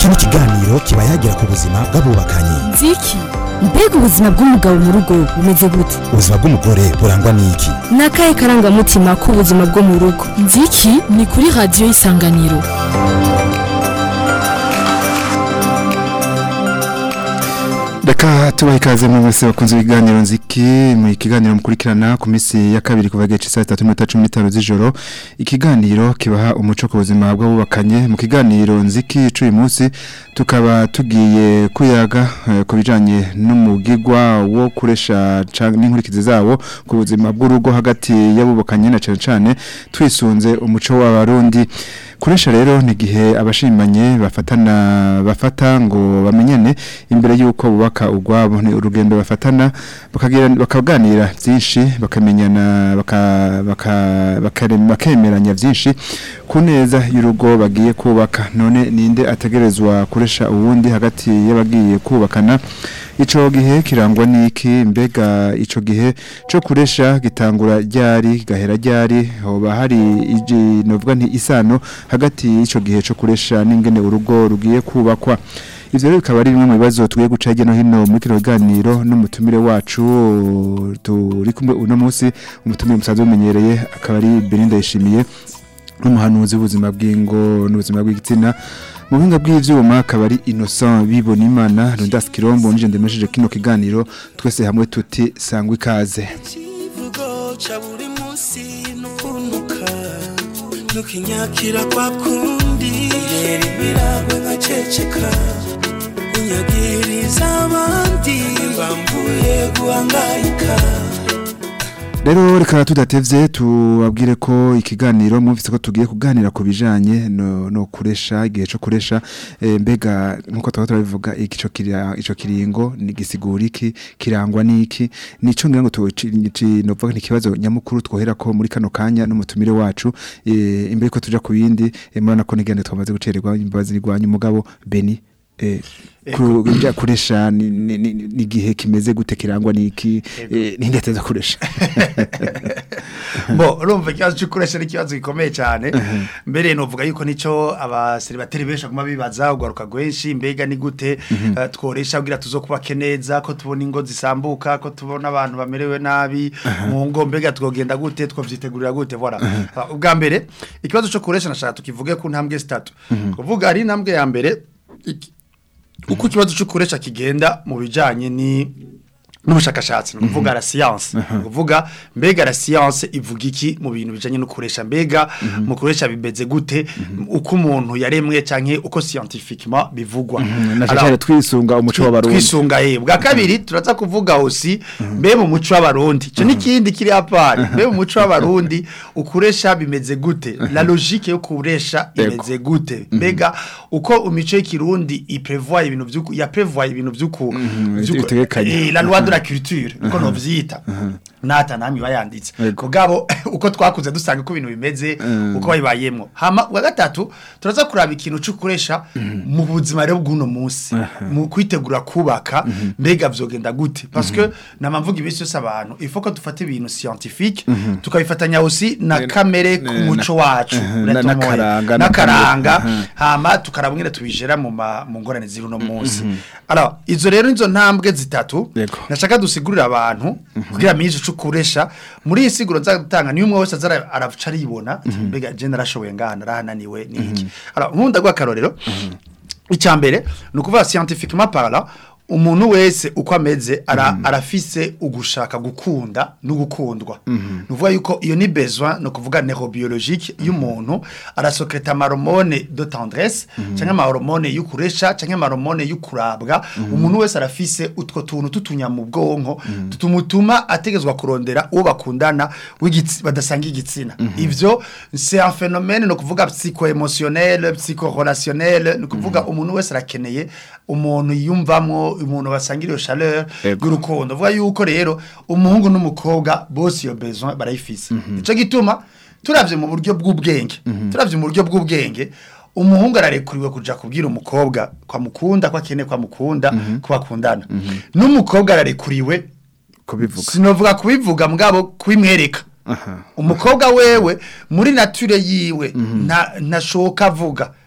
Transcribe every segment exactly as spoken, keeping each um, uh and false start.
iki ni ikiganiro kiba yagira ku buzima bw'abubakanye. Nziki mbega ubuzima bw'umugabo mu rugo bumeze gute? Ubuzima bw'umugore burangwa n'iki? Nakaye karangamutima k'ubuzima bwo mu rugo. Nziki ni kuri radio Isanganiro. Daka tubaha ikaze mu mwese bakunze ibiganiro nziki mu kiganiro mukurikirana ku minsi ya kabiri kuva gece saa tatu na cumi n'itanu z'ijoro. Ikiganiro kibaha umuco ku buzima bw'abubakanye. Mu kiganiro nziki cy'uyu munsi tukaba tugiye kuyaga eh, ku bijanye n'umugigwa wo kuresha n'inkurikizi zawo ku buzima bw'urugo hagati y'abubakanye na cyane cyane twisunze umuco w'abarundi. Kuresha rero ni gihe abashimanye bafatana bafata ngo bamenyane imbere yuko bubaka ugwabo, ni urugendo bafatana bakagira bakaganira byinshi bakamenyana baka bakemeranya byinshi ku neza y'urugo bagiye kubaka. None ninde ategerezwa kuresha uwundi hagati y'abagiye kubakana? Ico gihe kirangwa niki? Mbega ico gihe cyo kuresha gitangura ryari gahera ryari? Hoba hari iji novuga nti isano hagati y'ico gihe cyo kuresha n'ingene urugo rugiye kubakwa? Ivyo rero bikaba ari bimwe mu bibazo tugiye guca hirya no hino muri kino kiganiro n'umutumire wacu turi kumwe uno munsi. Umutumire musaza umenyereye akaba ari Belinda Yishimiye, n'umuhanuzi w'ubuzima bw'ingo n'ubuzima bw'igitsina. Mu buhinga bw'ivyuma akaba ari Innocent Bibonimana. Rundas Kirombo nije ndemesheje kino kiganiro, twese hamwe tuti sangwa ikaze. Nukinyakira kwa kundi yeri miragwe nkaceceka unyagiriza abandi mbambuye guhangayika. Rero reka tudatevye tubabwire ko ikiganiro muvise ko tugiye kuganira ku bijanye no, no kuresha igihe cyo kuresha. E, mbega nkuko twaba bivuga ico kiriya ico kiringo ni gisigura iki, kirangwa niki? Nico ngira ngo tunovuga ni kibazo nyamukuru twohera ko muri kano kanya n'umutumire wacu. E, imbere ko tuja ku bindi e, murana ko nigende twamaze gucererwa imbabazi rigwanya umugabo Beni. Eh kujya kuresha ni gihe kimeze gute, kirangwa niki, ninde ateza kuresha? Bo urumva ikibazo cyo kuresha ni kibazo gikomeye cyane. Mbere novuga yuko nico abaseribateri benshi aguma bibaza ugaruka gwenshi, mbega ni gute tworesha kugira tuzokubake neza, ko tubona ingo zisambuka, ko tubona abantu bamerewe nabi mu ngo, mbega twogenda gute, twovyitegurira gute? Voilà. Ubwa mbere ikibazo cyo kuresha nashaka tukivuge ku ntambwe zitatu. Kuvuga ari intambwe ya mbere uko ikibazo cyo kuresha kigenda mu bijanye ni n'ubushakashatsi, no kuvuga la science, kuvuga mbega la science ivuga iki mu bintu bijanye no kuresha, mbega mu kuresha bimeze gute, uko umuntu yaremwe canke uko scientifiquement bivugwa. Nashaka twisunga umuco w'abarundi, twisunga ye. Bwa kabiri turaza kuvuga aussi mbe mu muco w'abarundi, cyo nikindi kiri apart, mbe mu muco w'abarundi ukuresha bimeze gute, la logique yo kuresha imeze gute, mbega uko umico y'ikirundi iprevoit ibintu by'uko ya prevoit ibintu by'uko eh la loi de la culture uko no vyita nata nami bayanditse kugabo uko twakuze dusanga ko ibintu bimeze uko bayibayemo. Hama wa gatatu turaza kuraba ikintu cyo kuresha mu buzima rero bw'uno munsi mu kwitegura kubaka, mbega vyogenda gute, parce que namamvuga ibisi yose abantu il faut que dufate ibintu scientifique tukabifatanya aussi na kamere ku muco wacu na karanga, hama tukarabwira tubijera mu mu ngorane ziri uno munsi. Alors izo rero izo ntambwe zitatu nashaka dusigurira abantu kugira mije cyo kuresha muri isiguro nzagutanga ni umwe wese azara aravuca aribona mbega je narashoboye ngana rahananiwe niki. Alors nkunda gwa karorero icyambere no kuva scientifiquement parlant umuntu wese uko ameze ara, mm -hmm. arafise ugushaka gukunda no gukundwa. Mm -hmm. Nuvuga yuko iyo ni besoin no kuvuga neurobiologique y'umuntu arasokreta hormone de tendresse, mm -hmm. cyangwa hormone y'ukuresha cyangwa hormone y'ukurabwa. Mm -hmm. Umuntu wese arafise utwo tuntu tutunya mu bwonko mm -hmm. tutumutuma ategezwa kurondera uwo bakundana w'igitsi badasanga igitsina. Mm -hmm. Ivyo c'est un phénomène no kuvuga psycho-émotionnel, psycho-relationnel, no kuvuga mm -hmm. umuntu wese arakeneye umuntu yumvamwo umuntu basangiriyo chaleur y'urukundo. Vuga yuko rero umuhungu n'umukobwa bose iyo besoin barayifise. Mm -hmm. Ico gituma turavye mu buryo bw'ubwenge, mm -hmm. turavye mu buryo bw'ubwenge umuhungu ararekuriwe kuja kubwira umukobwa kwa mukunda kwa kene kwa mukunda mm -hmm. kwa bakundana. Mm -hmm. N'umukobwa ararekuriwe kubivuga, sinovuga kubivuga mugabo kubimwereka. Umukobwa wewe muri nature yiwe mm -hmm. nta nashoka avuga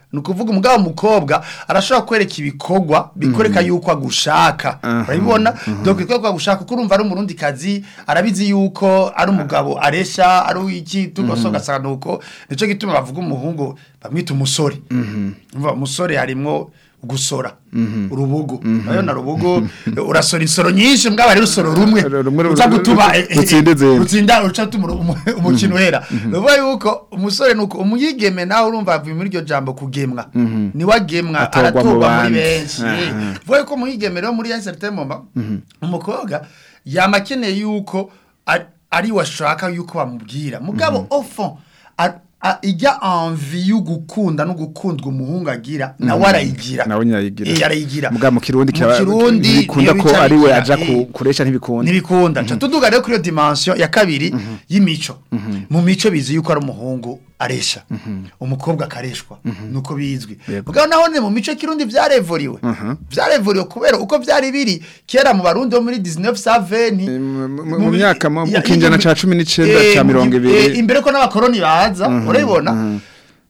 nukuvuga umugabo umukobwa arashobora kwereka ibikorwa bikoreka yuko agushaka urabibona donc bikoreka agushaka kurumva ari umurundi kazi arabizi yuko ari umugabo aresha ari iki tugosoga sanuko nico gituma bavuga umuhungu bamwita umusore umva umusore harimo gusora urubugo nayo na rubugo urasora insoro nyinshi mbwa bari rusoro rumwe utagutuma utsinda ucatuma umukino wera bivuga yuko umusore nuko umuyigeme nawe urumva avuye muri iryo jambo kugemwa ni wagemwa aratorwa muri benshi bivuga yuko umuyigeme rero muri certain moment umukobwa yamakeneye yuko ari washaka yuko bamubwira mugabo au fond ijya envie yo gukunda no gukundwa umuhungu agira nawe arayigira nawe nyayigira eh arayigira muga mu kirundi kikunda ko ari we aja kuresha ntibikunda ntibikunda cyo tuduga rero kuri dimension ya kabiri y'imico mu mico bizi yuko ari umuhungu aresha umukobwa akareshwa nuko bizwi muga naho ne mu mico kirundi vyarevoriwe vyarevoriwe kubera uko vyari biri kera mu barundi bo muri dix-neuf cent vingt mu myaka mu kinjana ca cumi n'icenda ca mirongo ibiri imbere ko n'abakoroni baza urabibona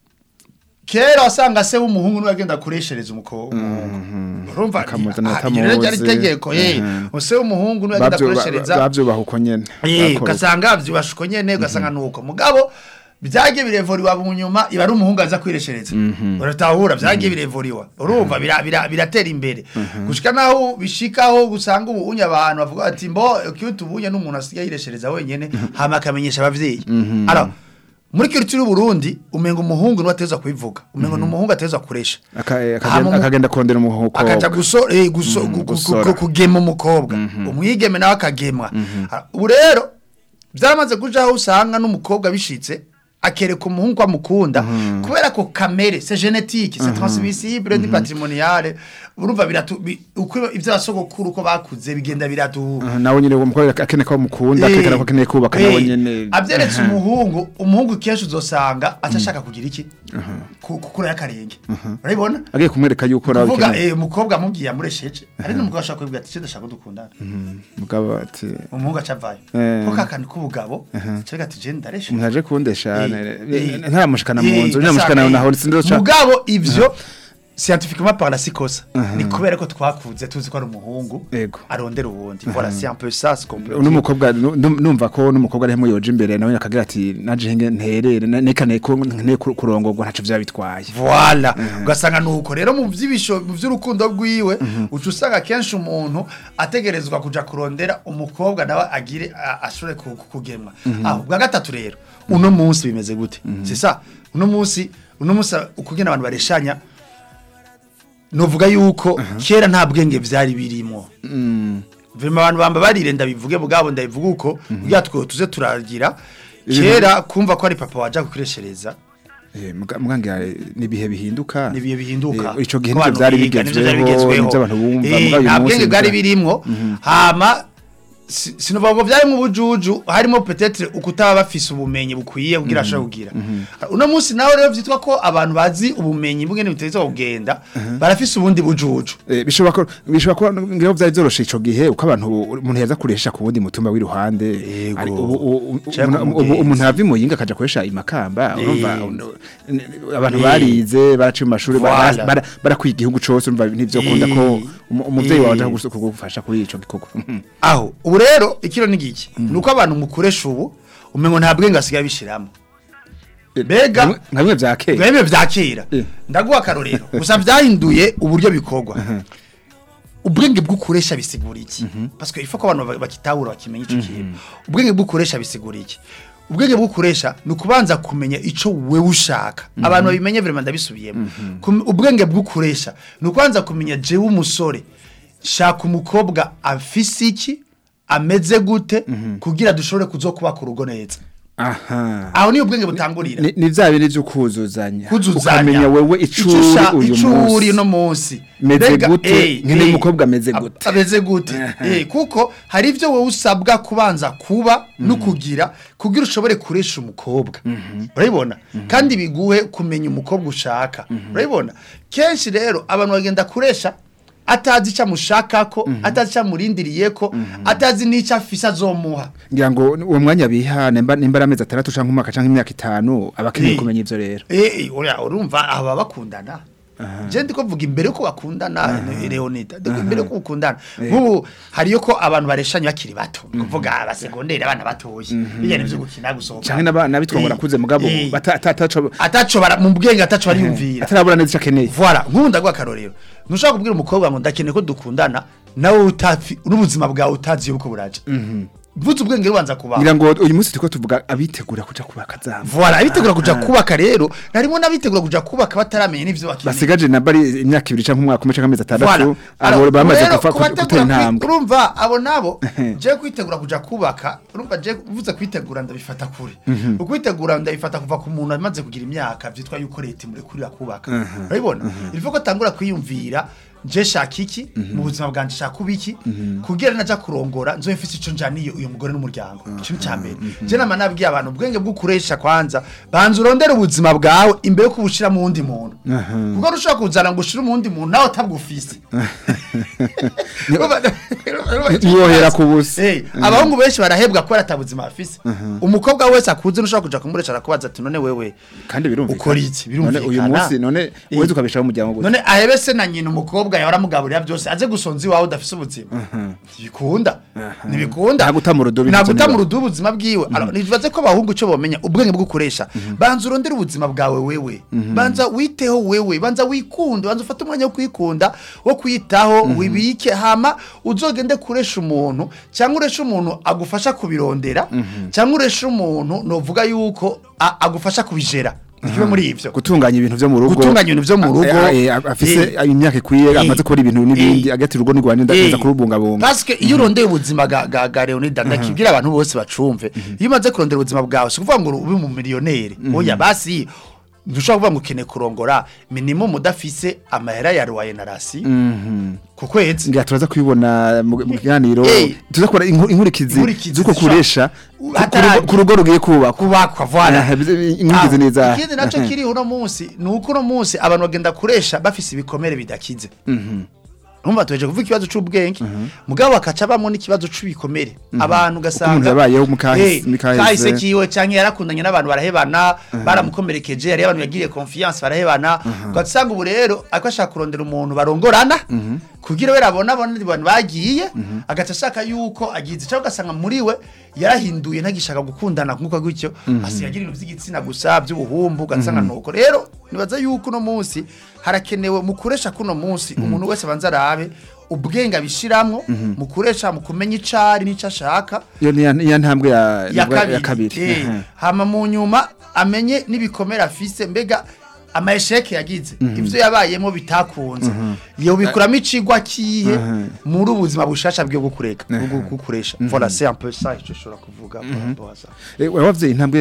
kera wasanga se w'umuhungu n'agenda kureshereza umukobwa urumva rero ryari tegeko eh ose w'umuhungu n'agenda kureshereza bavyubaha uko nyene eh ugasanga bavyubasha uko nyene ugasanga nuko mugabo byagiye birevoriwa mu nyuma iba ari umuhungu aza kwireshereza uratahura byagiye birevoriwa urumva biratera imbere gushika naho bishikaho gusanga ubunya abantu bavuga ati mbo cute ubunya n'umuntu asigaye yireshereza wenyene hama akamenyesha abavyeyi alors muri culture Burundi umengo umuhungu no ateza kubivuga umengo n'umuhungu ateza kuresha akagenda kondera umuhungu akaja guso eh guso kugema umukobwa umwigeme nawe akagemwa ubu rero byaramaze kuja aho usanga n'umukobwa bishitse akereka umuhungu amukunda kubera ko kamere c'est génétique c'est transmissible ni patrimonial urumva biratu uko ivyo basogokuru uko bakuze bigenda biratu nawe nyine umukobwa akeneka umukunda akekera ko akeneye kubaka nawe nyene abyeretse umuhungu umuhungu kenshi uzosanga atashaka kugira iki kukura yakarenge urabibona agiye kumwereka yuko nawe uvuga eh umukobwa amubwiye amuresheje ari n'umukobwa ashaka kubwira ati ndashaka dukundana mugabo ati umuhungu acavaye ko kakandi kubugabo cyega ati je ndareshe ntaje kundesha ntaramushikana mu nzu ntamushikana naho sindoca mugabo ivyo scientifiquement par la psychose ni kubera ko twakuze tuzi ko ari umuhungu arondera ubundi voilà c'est un peu ça ce qu'on peut n'umukobwa numva ko n'umukobwa ari hamwe yoje imbere nawe akagira ati naje nterere nekane ko nkene kurongorwa ntaco vyabitwaye voilà ugasanga nuko rero mu vy'ibisho mu vy'urukundo rwiwe ucu usanga kenshi umuntu ategerezwa kuja kurondera umukobwa nawe agire ashore kugemwa aho bwa gatatu rero uno munsi bimeze gute c'est ça uno munsi uno munsi ukugena abantu bareshanya novuga yuko kera nta bwenge vyari birimo vema abantu bamba barirenda bivuge bugabo ndabivuga uko byatwo tuze turagira kera kumva ko ari papa waje kukireshereza eh muganga nibihe bihinduka nibihe bihinduka ico gihe nivyo vyari bigezweho abantu bumva mugabo nta bwenge bwari birimo hama sinova ngo vyari mu bujuju harimo peut-être ukutaba bafise ubumenyi bukwiye kugira asha kugira uno munsi nawe rero vyitwa ko abantu bazi ubumenyi bugene biteza kugenda barafise ubundi bujuju bishobora bishobora ko ngiro vyari zoroshe ico gihe uko abantu umuntu yaza kuresha ku wundi mutumba w'iruhande umuntu yavi mu yinga akaja kuresha imakamba urumva abantu barize baraci mu mashuri barakwiye igihugu cose urumva nivyo kunda ko umuvyeyi wawe aje kugufasha kuri ico gikoko aho rero ikiro nigiki nuko abantu mukoresha ubu umengo nta bwenge asigaye bishiramo bega nka bimwe vyakera bimwe vyakera ndaguha karorero gusa vyahinduye uburyo bikorwa ubwenge bw'ukoresha bisigura iki parce que il faut ko abantu bakitahura bakimenya ico kintu ubwenge bw'ukoresha bisigura iki ubwenge bw'ukoresha nukubanza kumenya ico wewe ushaka abantu babimenye vraiment ndabisubiyemo ubwenge bw'ukoresha nukubanza kumenya jewe umusore shaka umukobwa afise iki ameze gute kugira dushobore kuzokuba ku rugo neza aha aho ni ubwenge butangurira ni vyabiri byo kuzuzanya ukamenya wewe icuri uyu munsi no munsi meze gute nkene umukobwa ameze gute ameze gute eh kuko hari ivyo wewe usabwa kubanza kuba no kugira kugira ushobore kuresha umukobwa urabibona kandi biguhe kumenya umukobwa ushaka urabibona kenshi rero abantu bagenda kuresha atazi icyo amushakako atazi icyo amurindiriyeko atazi n'icyo afise azomuha ngira ngo uwo mwanya biha nimba nimba amezi atandatu canke umwaka canke imyaka itanu abakeneye kumenya ivyo rero eh urumva aba bakundana je ndiko vuga imbere ko bakundana Leonida ndiko imbere ko bakundana nk'ubu hariyo ko abantu bareshanye bakiri bato kuvuga abasegonderi abana batoye bijyane byo gukina gusohoka canke n'abana bitwongora kuze mugabo ataco ataco mu bwenge ataco bari yumvira atarabura neza akeneye voilà nkunda gwa karorero nushaka kubwira umukobwa ngo ndakeneye ko dukundana nawe utafi n'ubuzima bwawe utazi yuko buraje vuze ubwenge rubanza kuba ngira ngo uyu munsi tuko tuvuga abitegura kuja kubaka zamba voilà abitegura kuja kubaka rero narimo nabitegura kuja kubaka bataramenye n'ivyo bakeneye basigaje na bari imyaka ibiri canke umwaka umwe canke amezi atandatu abo bamaze gupfa gutera intambwe urumva abo nabo je kwitegura kuja kubaka urumva je vuze kwitegura ndabifata kure ukwitegura ndabifata kuva ku muntu amaze kugira imyaka vyitwa yuko leta muri kurira kubaka urabibona ilifo ko tangura kwiyumvira je shakiki mu buzima bwanje shakubiki kugira naja kurongora nzo mfise ico njaniye uyu mugore n'umuryango ikintu cyambere je nama nabwiye abantu ubwenge bwo kuresha kwanza banza urondera ubuzima bwawe imbere ko bushira mu wundi muntu kuko rushaka kuzana ngo ushire mu wundi muntu nawe tabwufise yohera kubusa eh abahungu benshi barahebwa ko atabuzima afise umukobwa wese akuze nushaka kuja kumuresha arakubaza ati none wewe kandi birumvikana ukora iki birumvikana uyu munsi none weze ukabishaho umuryango gute none ahebese na nyina umukobwa yahora mugaburira byose aze gusonza iwawe udafise ubuzima ntibikunda ntibikunda nagutamurudubi nagutamurudubi ubuzima bwiwe nibaze ko abahungu cyo bomenya ubwenge bwo gukoresha banza urondera ubuzima bwawe wewe banza witeho wewe banza wikunde banza ufate umwanya wo kwikunda wo kwitaho wibike hama uzogende kuresha umuntu cyangwa uresha umuntu agufasha kubirondera cyangwa uresha umuntu novuga yuko agufasha kubijera nikiwe muri ivyo gutunganya ibintu vyo mu rugo gutunganya ibintu vyo mu rugo afise imyaka ikwiye amaze gukora ibintu n'ibindi agati rugo n'Rwanda ndaza kurubungabunga parce que iyo urondeye ubuzima ga ga Leonida ndakibwira abantu bose bacumve iyo umaze kurondera ubuzima bwawe si kuvuga ngo ube mu miliyoneri oya basi ndushaka kuvuga ngo ukene kurongora minimum udafise amahera ya ruwaye na rasi kukwezi ngira turaza kwibona mu kiganiro tuzakora inkurikizi zuko kuresha ku rugo rugiye kubaka kubakwa voilà inkurikizi neza ikindi naco kiri uno munsi nuko uno munsi abantu bagenda kuresha bafise ibikomere bidakize Numva tuweje kuvuga ikibazo c'ubwenge mugabo akaca bamwe n'ikibazo c'ubikomere abantu gasanga yabayeho mukahise kahise kiwe canke yarakundanye n'abantu barahebana baramukomerekeje yari abantu yagiriye confiance barahebana ugasanga ubu rero akashaka kurondera umuntu barongorana kugira we rabona abandi bantu bagiye agaca ashaka yuko agize cyangwa ugasanga muri we yarahinduye ntagishaka gukundana nkuko gutyo asigagira ibintu by'igitsina gusa by'ubuhumbu ugasanga nuko rero nibaza yuko no munsi harakenewe mukoresha kuno munsi umuntu wese banza arabe ubwenge abishiramwo mukoresha mu kumenya icari n'ico ashaka yo ni ntambwe ya ya kabiri hama mu nyuma amenye nibikomera afise mbega amaesheke yagize ivyo yabayemo bitakunze yo bikuramo icigwa kihe muri ubuzima bushasha bwo gukureka gukuresha voilà c'est un peu ça je shora kuvuga pour ça eh wavye intambwe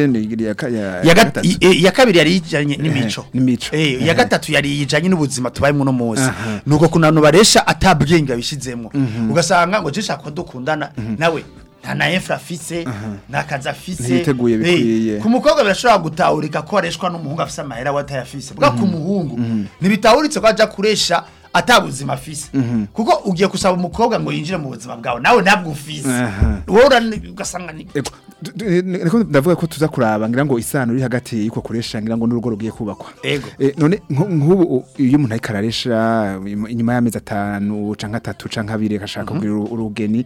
ya ya kabiri yari yijanye n'imico n'imico eh ya gatatu yari yijanye n'ubuzima tubayemo no munsi nuko kunano baresha atabwenge bishizemo ugasanga ngo jisha ko dukundana nawe na infra fise na kaza fise niteguye bikwiye ku mukobwa birashobora gutahurika ko areshwa n'umuhungu afise amahera watayafise bwa ku muhungu nibitahuritse ko aja kuresha atabuzima afise kuko ugiye kusaba umukobwa ngo yinjire mu buzima bwawe nawe ntabwo ufise wowe ugasanga ni niko ndavuga ko tuza kuraba ngira ngo isano iri hagati y'iko kuresha ngira ngo n'urugo rugiye kubakwa none nk'ubu iyo umuntu ari kararesha inyuma y'amezi atanu canke atatu canke abiri akashaka kugira urugeni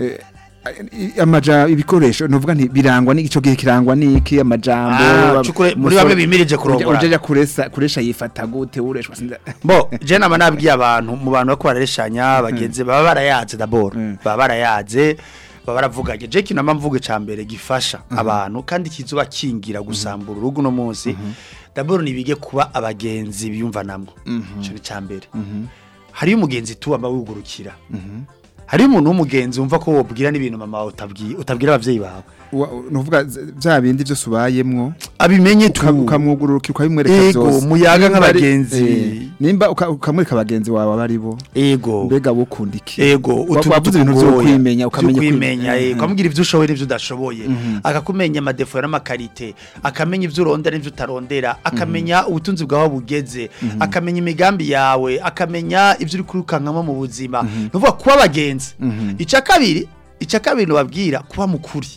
amaja ibikoresho novuga nti birangwa n'igico gihe kirangwa niki amajambo muri bamwe bimirije kurongora ujeja kuresa kuresha yifata gute ureshwa sinza bo je nama nabwiye abantu mu bantu bako barareshanya bageze baba barayaze d'abord baba barayaze baba baravuganye je kinama mvuge ca mbere gifasha abantu kandi kizuba kingira gusambura urugo no munsi d'abord nibige kuba abagenzi biyumva namwe cyo ca mbere hari umugenzi tuba bawugurukira hari umuntu w'umugenzi wumva ko wobwira n'ibintu mama utabwiye utabwira abavyeyi bawe nuvuga bya bindi byo subayemwo abimenye ukamwugurura ukabimwereka byose ego muyaga nk'abagenzi nimba ukamwereka abagenzi wawe bari bo ego mbega bukundiki ego utubavuze ibintu byo kwimenya ukamenya kwimenya ego ukamubwira ibyo ushoboye n'ibyo udashoboye akakumenya amadefo n'amakarite akamenya ibyo urondera n'ibyo utarondera akamenya ubutunzi bwawe bugeze akamenya imigambi yawe akamenya ibyo uri kurukankamo mu buzima nuvuga kuba abagenzi ica kabiri ica kabiri babwira kuba mukuri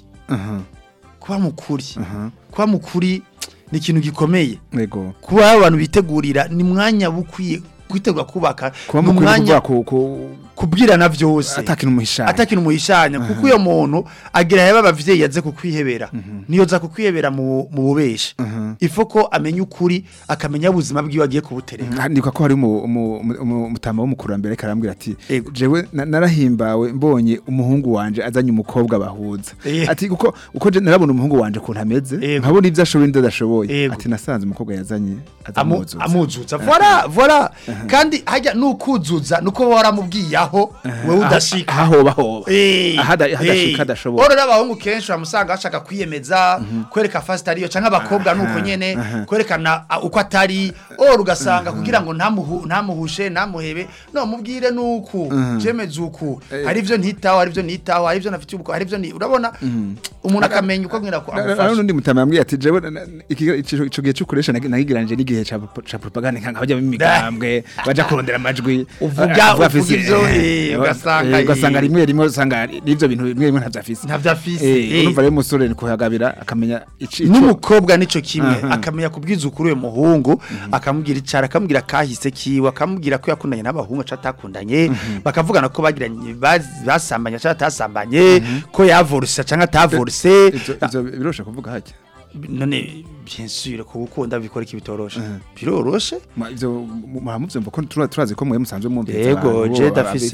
kuba mukuri kuba mukuri ni ikintu gikomeye yego kuba abantu bitegurira ni mwanya bukwiye kwitegura kubaka mu mwanya kubwirana byose atakintu muhishanya atakintu muhishanya kuko uyo muntu agira yaba abavyeyi yaze kukwihebera niyo za kukwihebera mu bubeshi ifoko amenya ukuri akamenya ubuzima bwiwe agiye kubutereka ndika ko hari umutama w'umukurambere karambwira ati jewe narahimbawe mbonye umuhungu wanje azanye umukobwa bahuza ati kuko uko je narabona umuhungu wanje kuntu ameze nkabona ibyo ashoboye ndadashoboye ati nasanze umukobwa yazanye azamuzuza amuzuza voilà voilà kandi hajya nukuzuza nuko waramubwiyaho wewe udashika aho baho ahada hadashika dashoboye oro n'abahungu kenshi bamusanga bashaka kwiyemeza kwereka fast ariyo canka abakobwa nuko nyene kwerekana uko atari oro ugasanga kugira ngo ntamuhu ntamuhushe ntamuhebe no mubwire nuko jemeze uko hari ivyo ntitaho hari ivyo ntitaho hari ivyo nafite ubuko hari ivyo ni urabona umuntu akamenya uko ngira ko amufasha nundi mutama yambwiye ati jewe ico gihe cyukoresha nagigiranje n'igihe ca propaganda nkanga bajya mimigambwe baja kurondera amajwi uvuga uvuga ivyo ugasanga ugasanga rimwe rimwe usanga n'ivyo bintu bimwe bimwe ntavyafise ntavyafise urumva rero umusore ni kuhagabira akamenya ici n'umukobwa nico kimwe akamenya kubwiza ukuri uyo muhungu akamubwira icara akamubwira kahise kiwe akamubwira ko yakundanye n'abahungu catakundanye bakavugana ko bagiranye basambanya catasambanye ko yavoruse canka atavoruse ivyo birosha kuvuga hajya none bien sûr ko gukunda bikora iki bitoroshe biroroshe ivyo muhamuvyumva ko turazi ko mwe musanzwe mwumvira yego je dafise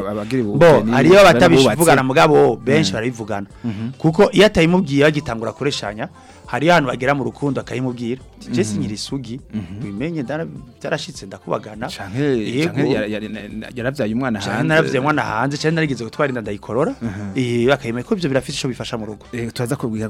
bo ariyo batabishivugana mugabo benshi barabivugana kuko iyo atayimubwiye bagitangura kureshanya hari abantu bagera mu rukundo akayimubwira je sinyira isugi bimenye darashitse ndakubagana yego yaravyaye umwana hanze naravyaye umwana hanze cyane narigize gutwara inda ndayikorora eh bakayimeye ko ivyo birafite ico bifasha mu rugo turaza kubwira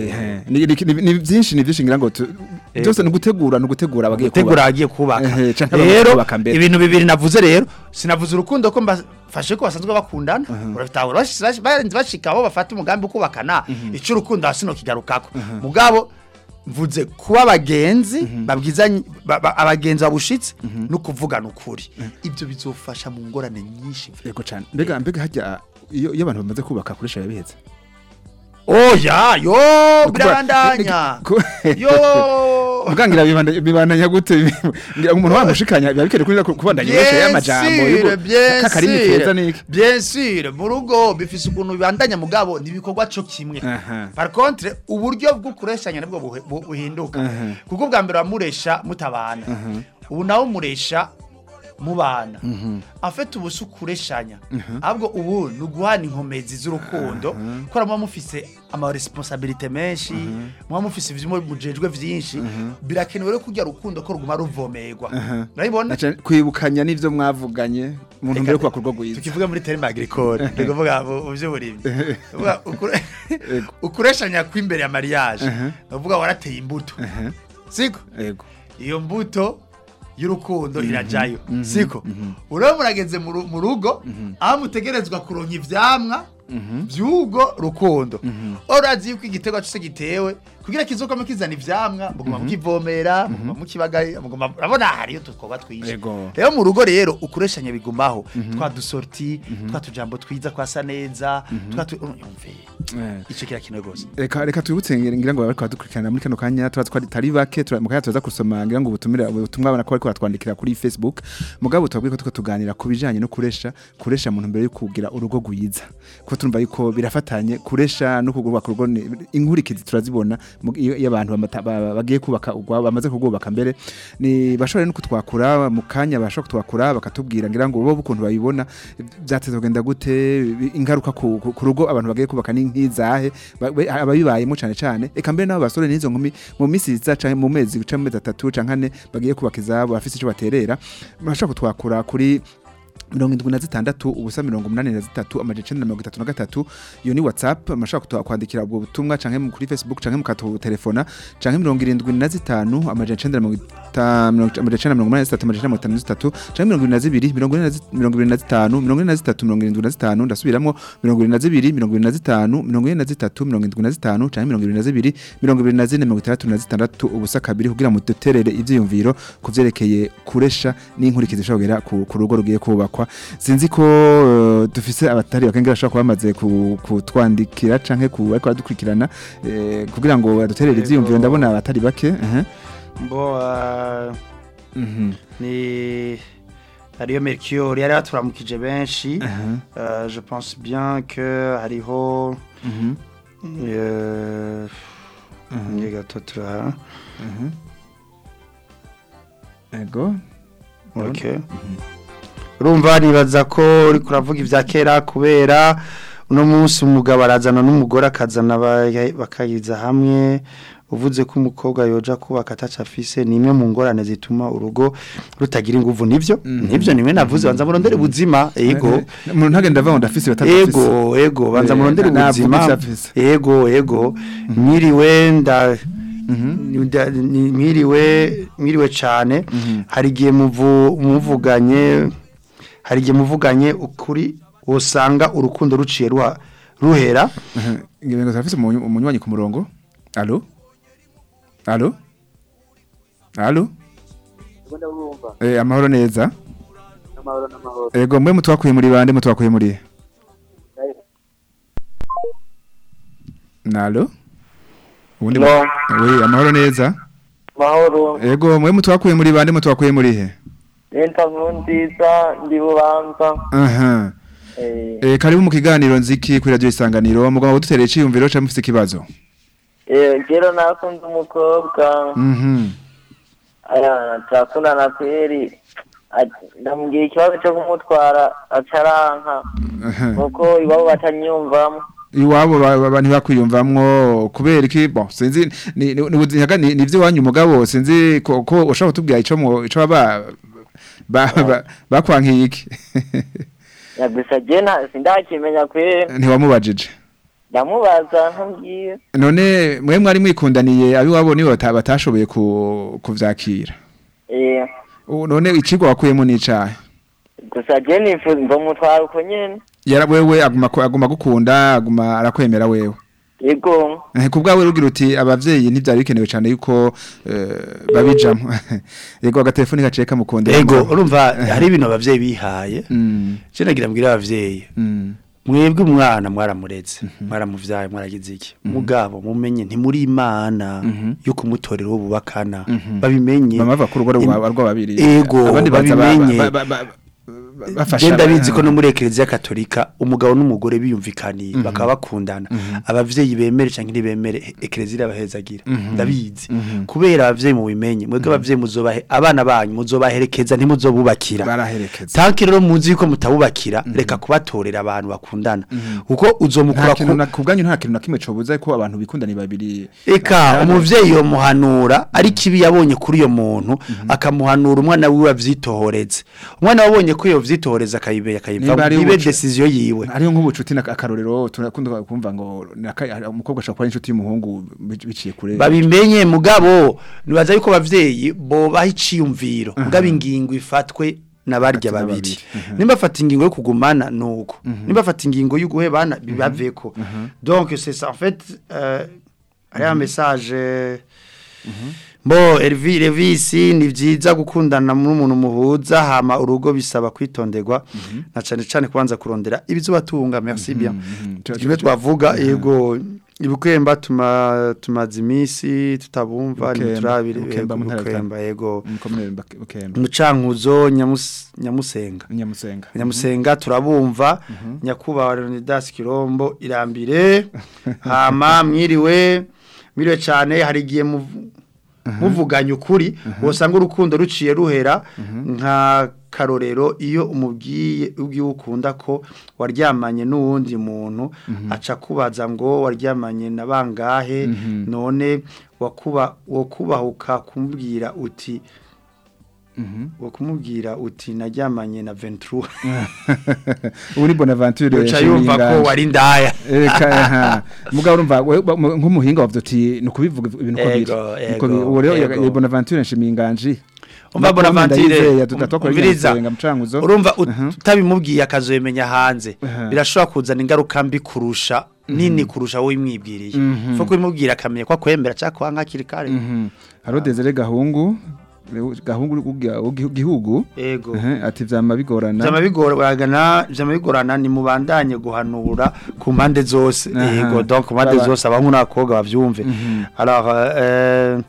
ni byinshi ni byinshi ngira ngo byose nugutegura nugutegura abagiye kubaka gutegura agiye kubaka rero ibintu bibiri navuze rero sinavuze urukundo ko mbafashe ko basanzwe bakundana urabitahura barinze bashikaho bafata umugambi ukubakana ico urukundo hasino kigarukako mugabo mvuze kuba abagenzi babwizanye abagenzi babushitse no kuvugana ukuri ibyo bizofasha mu ngorane nyinshi yego cyane mbega mbega hajya iyo abantu bamaze kubaka kuresha yabiheze Oh ya yo birabandanya yo ugangira bibanda bibandanya gute ngira umuntu wamushikanya babikere kuri kubandanya yeshe y'amajambo kakarimi keza niki bien sûr mu rugo bifise ukuntu bibandanya mugabo nibikorwa cyo kimwe par contre uburyo bwo kureshanya nabwo buhinduka kuko bwa mbere bamuresha mutabana ubu nawo muresha mubana afite ubusukureshanya ahubwo ubu nuguhana inkomezi z'urukundo kora mu mufise ama responsabilité menshi mu mufise ivyo mujejwe vyinshi birakenewe kujya rukundo ko ruguma ruvomerwa urabibona kwibukanya nivyo mwavuganye mu ntumbero kwa kurwo gwiza tukivuga muri terme agricole tukivuga uvyo burimye ukureshanya kw'imbere ya mariage uvuga warateye imbuto siko yego iyo mbuto y'urukundo irajayo siko uramurageze mu rugo aho mutegerezwa kuronka ivyamwa byugo rukundo orazi yuko igitego cyose gitewe kugira kizokome kizana ivyamwa muguma mukivomera muguma mukibagaye muguma urabona hari yo tukoba twishe rero mu rugo rero ukureshanya bigumaho twa dusorti twa tujambo twiza kwasa neza twa umve ico kira kinwe gose reka reka twibutse ngira ngo bariko badukurikirana muri kano kanya twatwari tari bake mukaya tuza kusoma ngira ngo ubutumira ubutumwa bana ko bariko batwandikira kuri Facebook mugabo twabwiye ko tuko tuganira ku bijanye no kuresha kuresha mu ntumbero yo kugira urugo gwiza ko turumva yuko birafatanye kuresha no kugurwa ku rugo inkurikizi turazibona y'abantu bagiye kubaka ugwa bamaze kugubaka mbere ni bashobora no kutwakura mu kanya bashobora kutwakura bakatubwira ngira ngo bo bukuntu bayibona byateze kugenda gute ingaruka ku rugo abantu bagiye kubaka ni nkizahe ababibayemo cyane cyane eka mbere nabo basore nizo nkumi mu minsi iza canke mu mezi canke atatu canke ane bagiye kubaka izabo afise ico baterera bashobora kutwakura kuri mirongo indwi na zitandatu ubusa mirongo umunani na zitatu amajana icenda na mirongo itatu na gatatu iyo ni WhatsApp mashaka kwandikira ubwo butumwa canke kuri Facebook canke mukatu telefona canke mirongo irindwi na zitanu amajana icenda na mirongo amajana icenda na mirongo umunani na zitatu amajana mirongo itanu na zitatu canke mirongo ibiri na zibiri mirongo ine mirongo ibiri na zitanu mirongo ine na zitatu mirongo irindwi na zitanu ndasubiramwo mirongo ibiri na zibiri mirongo ibiri na zitanu mirongo ine na zitatu mirongo irindwi na zitanu canke mirongo ibiri na zibiri mirongo ibiri na zine mirongo itandatu na zitandatu ubusa kabiri kugira muduterere ivyiyumviro kuvyerekeye kuresha n'inkurikizi ishobora ku rugo rugiye kubakwa sinzi ko uh, dufise abatari bakengera shaka bamaze kutwandikira ku canke ku ariko adukurikirana eh, kugira ngo aduterere ivyiyumviro ndabona abatari bake uh -huh. Mbo uh, mhm ni hariyo Mercure yari aturamukije benshi uh -huh. uh, je pense bien que hariho mhm mm euh ni gato tra mhm ego okay urumva nibaza ko uri kuravuga ivya kera kubera uno munsi umugabo arazana n'umugore akazana bakayiza hamwe uvuze ko umukobwa yoja kubaka atacafise nimwe mu ngorane zituma urugo rutagira inguvu nivyo nivyo nimwe navuze banza murondere ubuzima ego umuntu ntagenda ava ndafise batafise ego ego banza murondere ubuzima ego ego mwiriwe nda mwiriwe mwiriwe cyane hari giye muvuganye hari giye muvuganye ukuri usanga urukundo ruciye ruha ruhera ngiye ngafise umunywanyi ku murongo allo allo allo eh amahoro neza amahoro n'amahoro ego mwe mutwakuye muri bande mutwakuye muri nalo ubundi we amahoro neza mahoro ego mwe mutwakuye muri bande mutwakuye muri he Nenta nziza ndi bubanza aha eh eh karibu mu kiganiro nziki kuri radio Isanganiro mugomba guterera iciyumviro cha mufite kibazo eh gero nakunze umukobwa mhm aya takuna na kweri ndamubwiye ikibazo cyo kumutwara acaranka kuko ibabo batanyumvamo iwabo abantu bakwiyumvamwo kubera iki bon sinzi ni ni nivyo wanyu mugabo sinzi ko ushaka kutubwira ico mu ico baba bakwankiye iki yagusa jena sindakimenya kwe ntiwamubajije ndamubaza ntugiye none mwe mwari mwikundaniye abi wabo niwe batashoboye kuvyakira eh none icigwa wakuyemo n'icahe gusa jeni mfumva mutwara uko nyene yara wewe aguma aguma gukunda aguma arakwemera wewe yego eh kubwawe rugira uti abavyeyi ntivyari bikenewe cyane yuko babijamo yego agatelefoni gaceka mukonde yego urumva hari ibintu abavyeyi bihaye je nagira mbwira abavyeyi mwebwe umwana mwaramureze mwaramuvyaye mwaragize iki mugabo mumenye nti muri imana yo kumutorera ububakana babimenye mama va ku rugo rwa babiri abandi babimenye genda bizi ko no muri Eklezia Katolika umugabo n'umugore biyumvikaniye bakaba bakundana abavyeyi bemere canke ntibemere Eklezia irabahezagira ndabizi kubera abavyeyi mu bimenye mwebwe abavyeyi muzobahe abana banyu muzobaherekeza ntimuzobubakira baraherekeza tanki rero muzi ko mutabubakira reka kubatorera abantu bakundana uko uzomukura kubwanyu nta kintu nakimwe cobuza ko abantu bikundani babiri eka umuvyeyi yo muhanura ari kibi yabonye kuri iyo muntu akamuhanura umwana wiwe avyitohoreze umwana wabonye ko iyo vyitoreza kayibe akayiva bibe decision yiwe ariyo nk'ubucuti nakarorero turakunda kumva ngo umukobwa ashaka kuba inshuti y'umuhungu biciye kure babimenye mugabo nibaza yuko bavyeyi bo bahiciyumviro mugabo ingingo ifatwe nabarya babiri nimba fata ingingo yo kugumana nuko nimba fata ingingo yo guhebana bibaveko donc c'est ça en fait euh ari un message Bo Elvi Levisi ni vyiza gukundana n'umuntu muhuza hama urugo bisaba kwitonderwa na cyane cyane kubanza kurondera ibizubatunga merci bien tujye twavuga yego ibukwemba tuma tumazimisi tutabumva ni turabire ibukwemba yego mucankuzo nyamusenga nyamusenga nyamusenga turabumva nyakuba Leonidas Kirombo irambire hama mwiriwe mwiriwe cyane hari giye mu muvuganye ukuri wosanga urukundo ruciye ruhera nka karorero iyo umubwiye ubwiye ukunda ko waryamanye n'uwundi muntu aca kubaza ngo waryamanye na bangahe none wakuba wokubahuka kumbwira uti wo kumubwira uti naryamanye na vingt-trois uri Bonaventure yoca yumva ko wari ndaya eka mugabo urumva nk'umuhinga wavuze uti nukubivuga ibintu ko biri uwo rero Bonaventure nshiminganje umva Bonaventure umviriza urumva utabimubwiye akazomenya hanze birashobora kuzana ingaruka mbi kurusha nini kurusha wowe imwibwiriye fo kubimubwira akamenya ko kwembera cyakwa nkakiri kare haro Desire Gahungu gahungu gihugu ego ati vyama bigorana vyama bigorana vyama bigorana ni mubandanye guhanura ku mpande zose ego donc ku mpande zose abahungu n'akoga bavyumve alors euh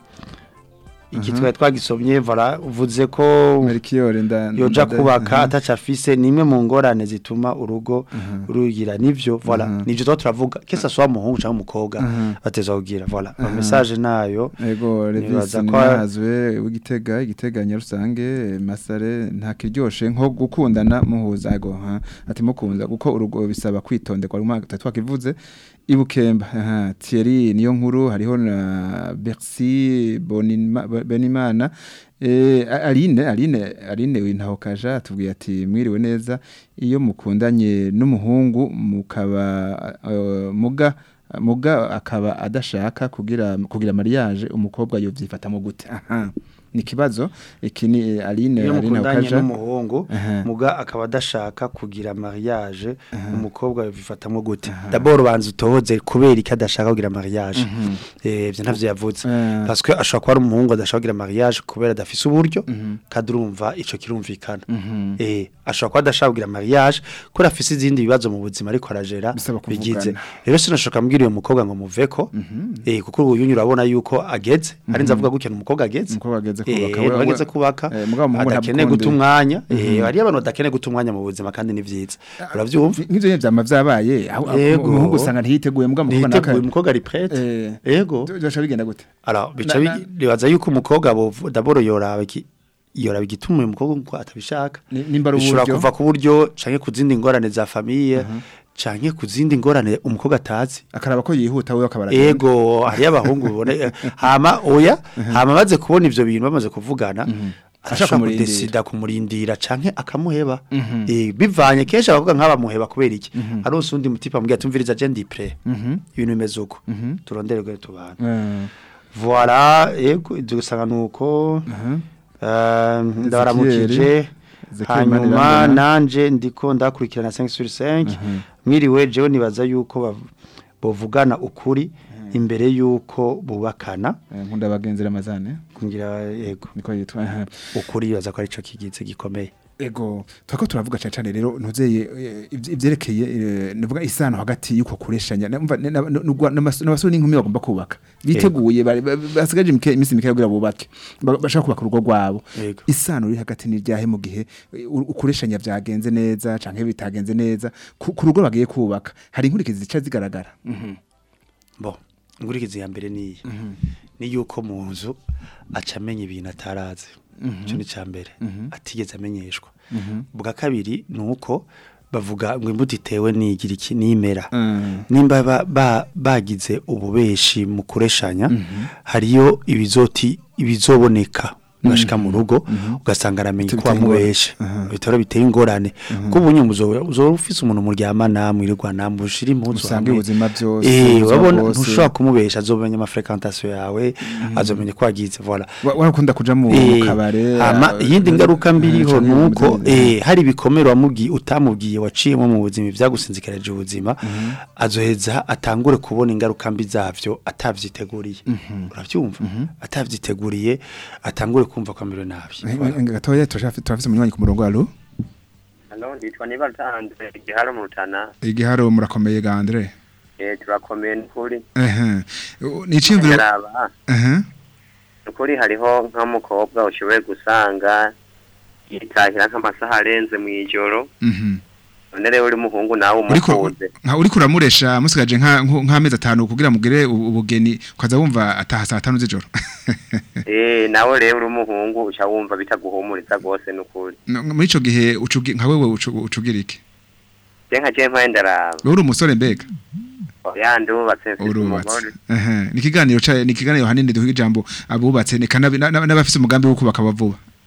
ikitwa twagisomye voilà uvuze ko Melchior yoja kubaka atacafise nimwe mu ngorane zituma urugo rugira nivyo voilà nivyo to turavuga kesa swa muhungu cyangwa umukobwa bateza kugira voilà message nayo ego revisi nazwe w'igitega igiteganya rusange masare nta kiryoshe nko gukundana muhuza ego ha ati mukunza kuko urugo bisaba kwitondekwa rumwe twakivuze ibukemba aha Thierry niyo nkuru hariho na Bercy Bonima Benimana eh Aline Aline Aline wintaho kaja tubwiye ati mwiriwe neza iyo mukundanye n'umuhungu mukaba uh, muga muga akaba adashaka kugira kugira mariage umukobwa yovyifatamo gute aha nikibazo ikini Aline Aline ukaja n'umuhungu muga akaba adashaka kugira mariage umukobwa yovifatamo gute d'abord banza utohoze kubera ikadashaka kugira mariage eh byo ntavyo yavuze parce que ashaka ko ari umuhungu adashaka kugira mariage kubera adafise uburyo kadurumva ico kirumvikana eh ashaka ko adashaka kugira mariage ko afise izindi bibazo mu buzima ariko arajera bigize rero sinashaka mbwira uyo mukobwa ngo muveko eh kuko uyunyura abona yuko ageze ari nzavuga gukena umukobwa ageze umukobwa ageze kubaka we bageze kubaka adakene gutumwanya eh ari abantu badakene gutumwanya mu buzima kandi ni vyiza uravyumva nk'ivyo byama vyabaye umuhungu usanga ntiyiteguye muga mukobwa naka umukobwa ari prête yego byasha bigenda gute alors bica bibaza yuko umukobwa bo d'abord yoraba iki yoraba igituma umukobwa ngo atabishaka bishobora kuva ku buryo canke kuzindi ngorane za famille canke kuzindi ngorane umukobwa atazi akaraba ko yihuta we akabara ego hari abahungu bone hama oya hama baze kubona ivyo bintu bamaze kuvugana ashaka kudesida kumurindira canke akamuheba eh bivanye kesha abavuga nk'aba muheba kubera iki ari usundi mutipa mbwiye tumviriza je ndi prêt ibintu bimeze uko turonderwe tubana voilà ego dusanga nuko euh ndabaramukije hanyuma nanje ndiko ndakurikirana cinq sur cinq mwiriwe jewe nibaza yuko bovugana ukuri imbere yuko bubakana nkunda bagenzera amazane kungira yego niko yitwa ukuri baza ko ari cyo kigize gikomeye ego twako turavuga cyane rero ntuzeye ivyerekeye navuga isano hagati yuko kureshanya numva n'abasore n'inkumi bagomba kubaka biteguye basigaje imisi mike kugira bubake bashaka kubaka urugo rwabo isano ri hagati n'iryahe mu gihe ukureshanya vyagenze neza canke bitagenze neza ku rugo bagiye kubaka hari inkurikizi zica zigaragara bo inkurikizi ya mbere ni ni yuko mu nzu acamenye ibintu ataraze cyo ni cyambere atigeze amenyeshwa bwa kabiri nuko bavuga ngo imbuto itewe nigira iki nimera nimba bagize ububeshi mu kureshanya hariyo ibizoti ibizoboneka bashika mu rugo ugasanga aramenye ko amubeshe bitaro biteye ingorane ko bunyumuzo uzorufise umuntu muryama namwe irirwa nambushira impuzu usange ubuzima byose eh wabona ntushaka kumubesha azomenya ama fréquentation yawe azomenya ko agize voilà warakunda kuja mu kabare ama yindi ngaruka mbiriho nuko eh hari ibikomero wamugiye utamubwiye waciyemo mu buzima byagusinzikiraje ubuzima azoheza atangure kubona ingaruka mbi zavyo atavyiteguriye uravyumva atavyiteguriye atangure kumva kwa mbere nabi gatoya turafite umunywanyi ku murongo alo Hello nditwa Nibaruta Andre igiharo mu Rutana igiharo murakomeye ga Andre eh turakomeye kuri eh ni cimviro eh kuri hariho nk'umukobwa ushoboye gusanga yitahira nk'amasaha arenze mu ijoro mhm none uri muhungu nawe umukuze nka uri kuramuresha musigaje nka nk'amezi atanu kugira mugire ubugeni kwaza wumva ataha saa tanu z'ijoro eh nawe rero uri muhungu uca wumva bitaguhumuriza gose n'ukuri muri ico gihe ucugi nka wewe ucugira iki je nka je mpendera uri umusore mbega oya ndubatse umugore eh ni kiganiro cha ni kiganiro hanini duhiga ijambo abubatse ni kana n'abafise umugambi wo kubaka bavuba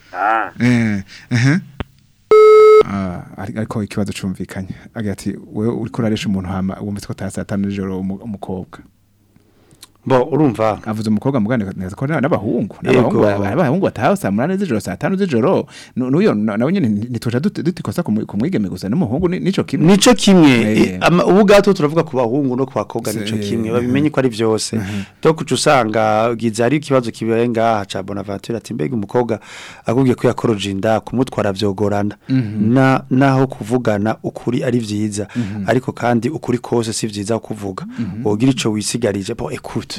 ah eh eh ah ariko ikibazo cumvikanye agira ati wewe uri kuraresha umuntu hama wumvise ko tasa atanu ijoro umukobwa bo urumva avuze umukobwa mugane neza ko n'abahungu n'abahungu abahungu bataha saa munani z'ijoro saa tanu z'ijoro n'uyo nawe nyene nitosha dutikosa kumwigeme gusa n'umuhungu nico kimwe nico kimwe ubu gato turavuga ku bahungu no ku bakobwa nico kimwe babimenye ko ari vyose to kuca usanga gize ari ikibazo kibenga ca Bonaventure ati mbega umukobwa akubwiye ko yakoroje inda kumutwara vyogorana na naho kuvugana ukuri ari vyiza ariko kandi ukuri kose si vyiza kuvuga wogira ico wisigarije po écoute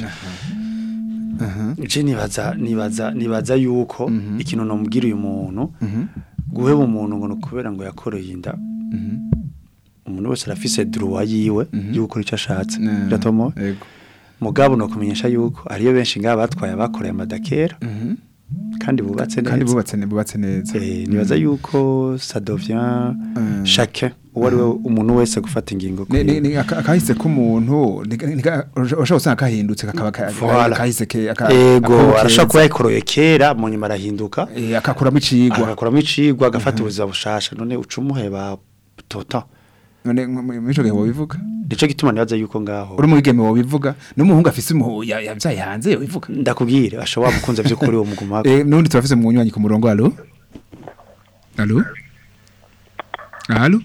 Je nibaza nibaza nibaza yuko ikintu no mubwira uyu muntu guheba umuntu ngo nokubera ngo yakoroye inda umuntu wese arafise droit yiwe yuko ico ashatse biratomo mugabo no kumenyesha yuko ariyo benshi ngaba batwaye abakoreye amadakera kandi bubatse neza kandi bubatse bubatse neza eh nibaza yuko ça devient chacun uwari umuntu wese gufata ingingo ni akahise ko umuntu ushaka usanga kahindutse kakaba kahise ke ego arashaka kuba yakoroye kera mu nyuma arahinduka eh akakuramo icigwa akakuramo icigwa agafata ubuzima bushasha none ucumuheba tota none mico geho bivuga nico gituma nibaza yuko ngaho uri mugeme wo bivuga n'umuhungu afise impuhu yavyaye hanze yo bivuga ndakubwire ashobora mukunze byo kuri uwo muguma eh nundi turafise mu nywanyi ku murongo allo allo allo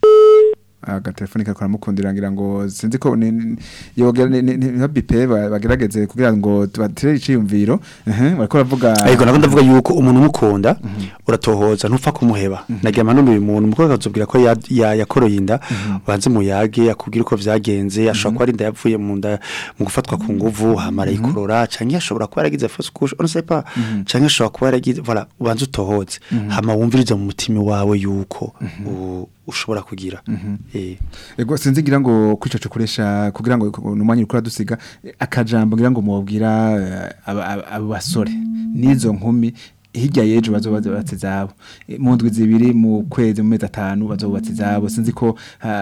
aga telefone kakora mukundira ngira ngo sinzi ko yogera ni bipe bagerageze kugira ngo tubatere iciyumviro eh bariko bavuga ariko nako ndavuga yuko umuntu umukunda uratohoza ntupfa kumuheba nagiye manumwe uyu muntu mukobwa azobwira ko yakoroye inda banze muyage yakubwira uko vyagenze ashobora ko ari inda yapfuye mu nda mu gufatwa ku nguvu hamara ikorora canke ashobora kuba yaragize fausse couche on sait pas canke ashobora kuba yaragize voilà ubanze utohoze hama wumvirize mu mutima wawe yuko ushobora kugira eh ego sinzi ngira ngo kwico cukoresha kugira ngo numanye ukura dusiga akajambo ngira ngo mubwira abo basore nizo nkumi hirya yejo bazobaza batse zabo mu ndwi zibiri mu kwezi mu mezi atanu bazobatse zabo sinzi ko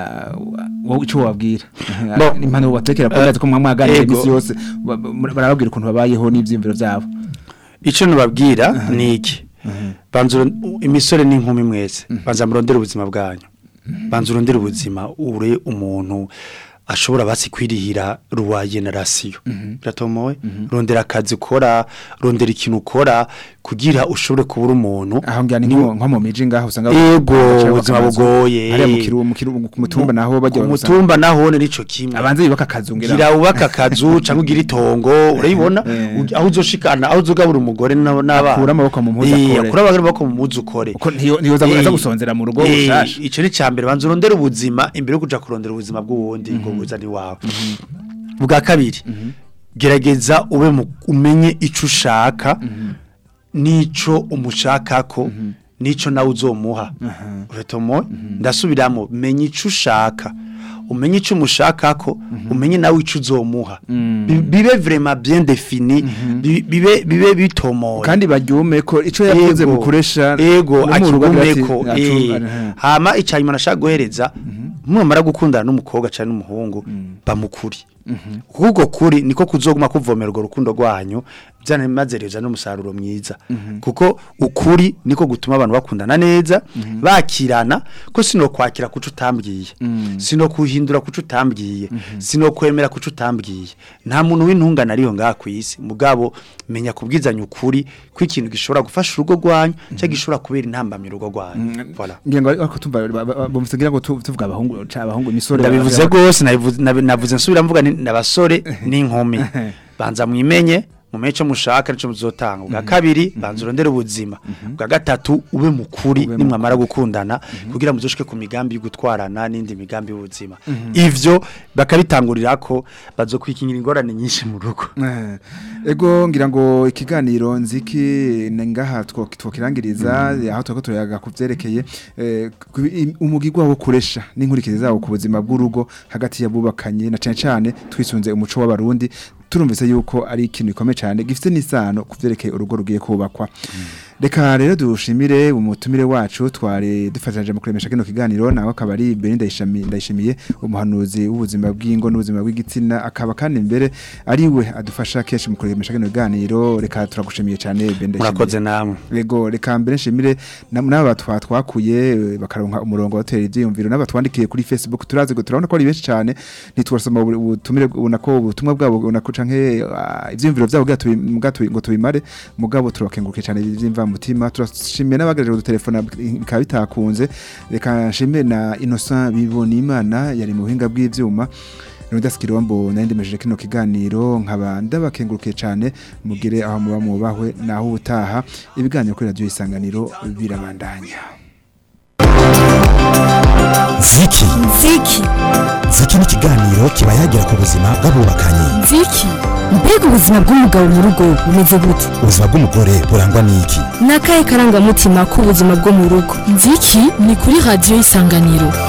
wowe ico wabwira impano batekera ko ko mwamwaganira imisi yose barababwira ukuntu babayeho n'ivyimviro vyabo ico nubabwira ni iki banzura imisore n'inkumi mwese banza murondera ubuzima bwanyu banza urondera ubuzima ure umuntu ashobora basi kwirihira ruwa generation biratomoye rondera akazi ukora rondera ikintu ukora kugira ushobore kubura umuntu aho ngira ni nko mu miji ngaho usanga yego ubuzima bugoye ari mu kiru mu kiru ku mutumba naho bajya mu mutumba naho nico kimwe abanze yubaka akazu ngira gira ubaka akazu cyangwa ugira itongo urayibona aho uzoshikana aho uzogabura umugore n'aba akura amaboko mu mpuzu akore akura amaboko mu mpuzu ukore niyo zaza gusonzera mu rugo ushasha ico ni cyambere banza urondera ubuzima imbere yo kuja kurondera ubuzima bw'uwundi ngo buzani wawe bwa kabiri gerageza ube umenye ico ushaka nico umushakako nico nawe uzomuha uretomo ndasubiramo menye ico ushaka umenye ico umushakako umenye nawe ico uzomuha bibe vraiment bien défini bibe bibe bitomoye kandi baryume ko ico yavuze mukoresha ego akigumeko hama icanyuma nashaka guhereza mwamara gukundana n'umukobwa cyane n'umuhungu bamukuri kuko kuri niko kuzoguma kuvomerwa rukundo rwanyu byane mazereza n'umusaruro mwiza kuko ukuri niko gutuma abantu bakundana neza bakirana ko sino kwakira kuco utambwiye sino kuhindura kuco utambwiye sino kwemera kuco utambwiye nta muntu w'intungana ariyo ngaha kwisi mugabo menya kubwizanya ukuri ko ikintu gishobora gufasha urugo rwanyu cyangwa gishobora kubera intambamye urugo rwanyu voilà ngengo ariko tumva bumusigira ngo tuvuga abahungu abahungu imisore ndabivuze gose navuze nsubira mvuga n'abasore n'inkumi banza mwimenye mumecho mushaka nico muzotanga bwa kabiri banza urondera ubuzima bwa gatatu ube mukuri nimwamara gukundana kugira muzoshike ku migambi yo gutwarana n'indi migambi y'ubuzima ivyo bakabitangurira ko bazokwikingira ingorane nyinshi mu rugo ego ngira ngo ikiganiro nziki ngaha twokirangiriza aho twako tuyaga kuvyerekeye umugirwa wo kuresha n'inkurikizi zawo ku buzima bw'urugo hagati yabubakanye na cyane cyane twisunze umuco w'abarundi turumvise yuko ari ikintu gikomeye cyane gifite nisano kuvyerekeye urugo rugiye kubakwa reka rero dushimire umutumire wacu twari dufatanyije mu kuremesha kino kiganiro nawe akaba ari Belinda ndayishimiye umuhanuzi w'ubuzima bw'ingo n'ubuzima bw'igitsina akaba kandi imbere ari we adufasha kenshi mu kuremesha kino kiganiro reka turagushimiye cyane Belinda murakoze namwe yego reka mbere nshimire n'aba twakuye bakaronka umurongo wa tele ivyumviro n'abatwandikiye kuri Facebook turazi go turabona ko ari benshi cyane ntitwasoma ubutumire unako ubutumwa bwabo unako canke ivyumviro vyabo bwatu ngo tubimare mugabo turakenguruke cyane ivyimva mutima turashimiye n'abagaje ku telefone bikaba bitakunze reka nshimire na Innocent Bibonimana yari mu buhinga bw'ivyuma Nudaskirombo nayendemeje kino kiganiro nkaba ndabakenguruke cyane mugire aho muba mubahwe naho utaha ibiganiro kuri radio Isanganiro birabandanya Ziki Ziki Ziki ni kiganiro kiba yagira ku buzima bw'abubakanye Ziki mbega ubuzima bw'umugabo mu rugo bumeze gute ubuzima bw'umugore burangwa n'iki nakaye karangamutima k'ubuzima bwo mu rugo Ziki ni kuri radio Isanganiro